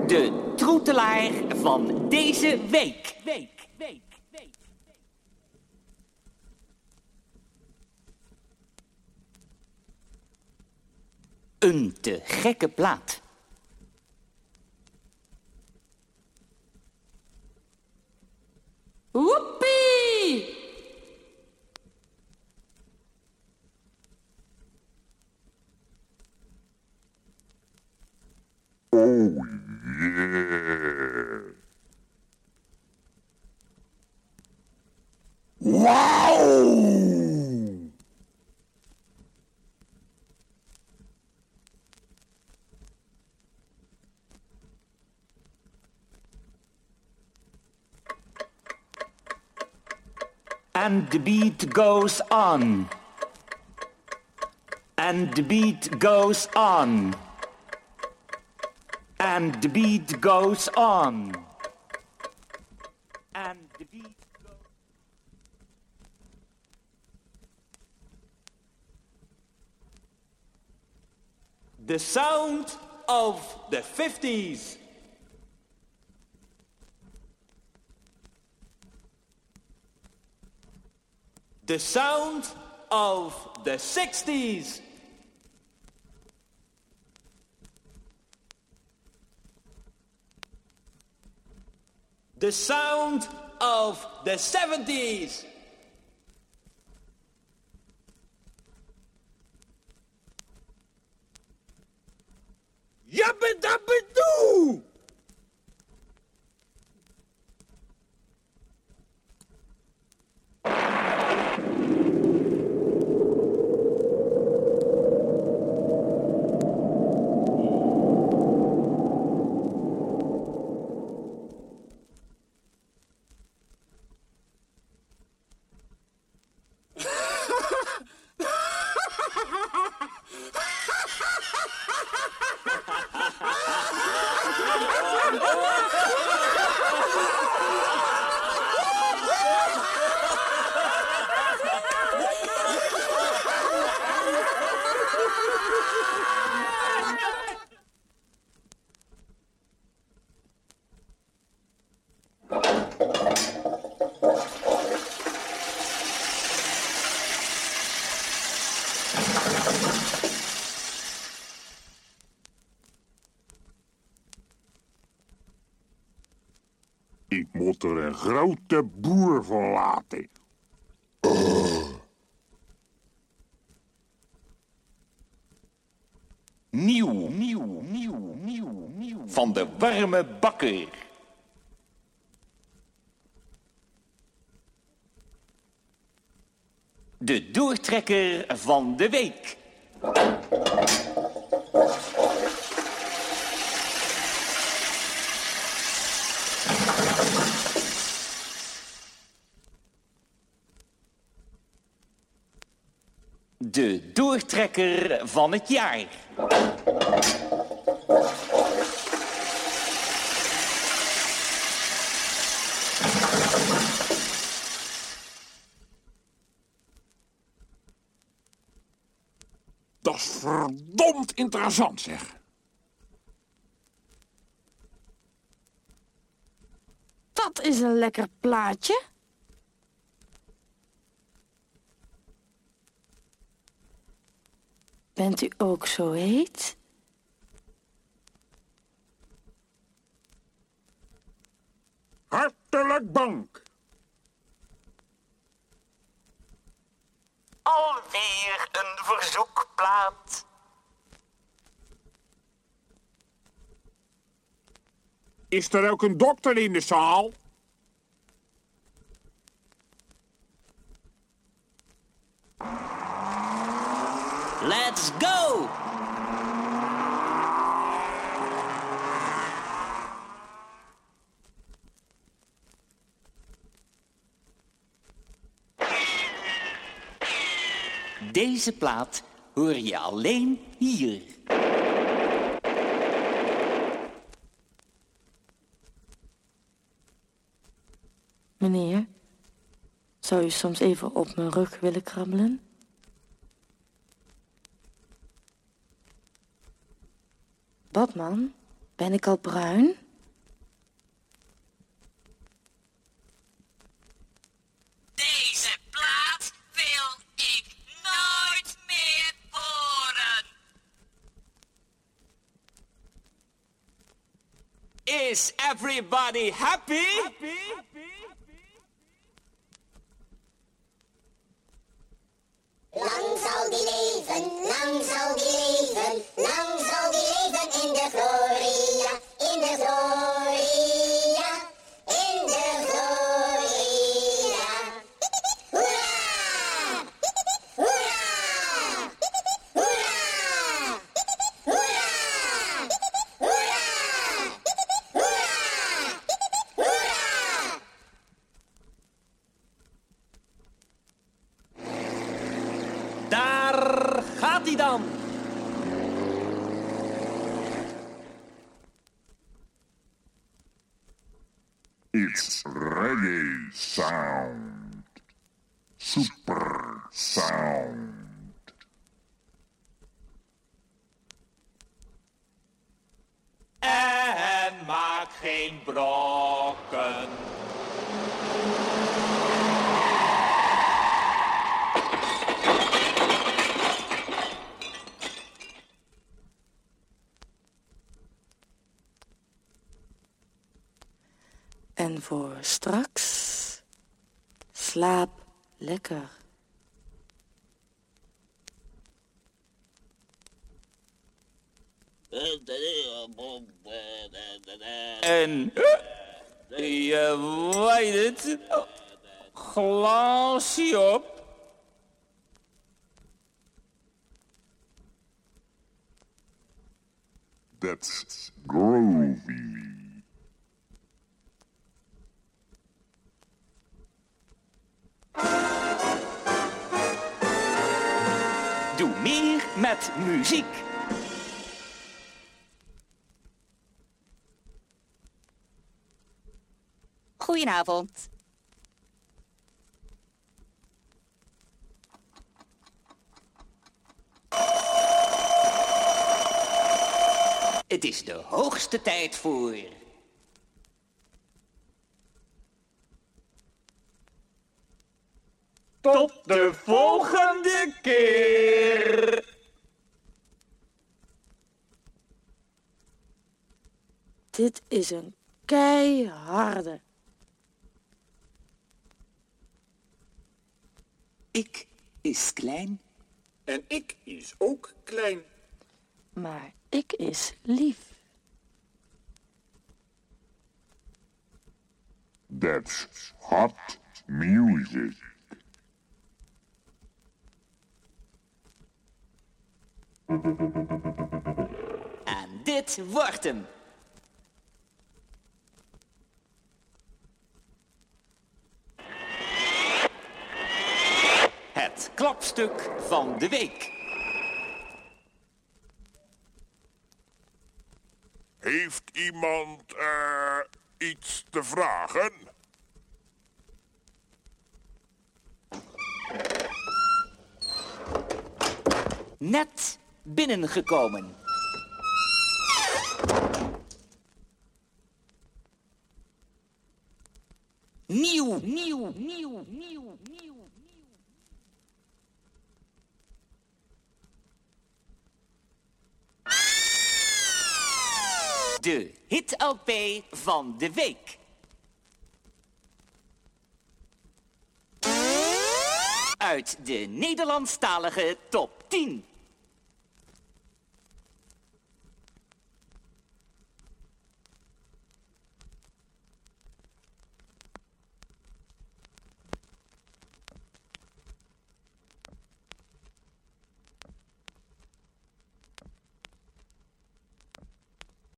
De troetelaar van deze week. Een te gekke plaat. Woepie! Oh yeah. Wow! And the beat goes on. And the beat goes on. And the beat goes on. And the beat goes... The sound of the 50s. The sound of the 60s. The sound of the 70s. Yabba-dabba-doo! Ik moet er een grote boer van laten. Nieuw. Van de warme bakker. De doortrekker van de week. De doortrekker van het jaar. Dat is verdomd interessant, zeg. Dat is een lekker plaatje. Bent u ook zo heet? Hartelijk dank. Alweer een verzoekplaat. Is er ook een dokter in de zaal? Let's go! Deze plaat hoor je alleen hier. Meneer, zou u soms even op mijn rug willen krabbelen? Batman, Ben ik al bruin? Deze plaat wil ik nooit meer horen. Is everybody happy? Lang zal die leven, lang zal die leven, lang zal die leven in de gloria, in de gloria, in de gloria. Hoera! Hoera! Hoera! Hoera! Hoera! Hoera! Hoera! Daar gaat hij dan. It's reggae sound. Super sound. En maak geen brokken. En voor straks, slaap lekker. En je weet het, glaasje op. That's groovy. Doe meer met muziek. Goedenavond. Het is de hoogste tijd voor... Tot de volgende keer. Dit is een keiharde. Ik is klein. En ik is ook klein. Maar ik is lief. That's hot music. En dit wordt hem. Het klapstuk van de week. Heeft iemand iets te vragen? Net binnengekomen. Nieuw. De hit-LP van de week. Uit de Nederlandstalige top 10.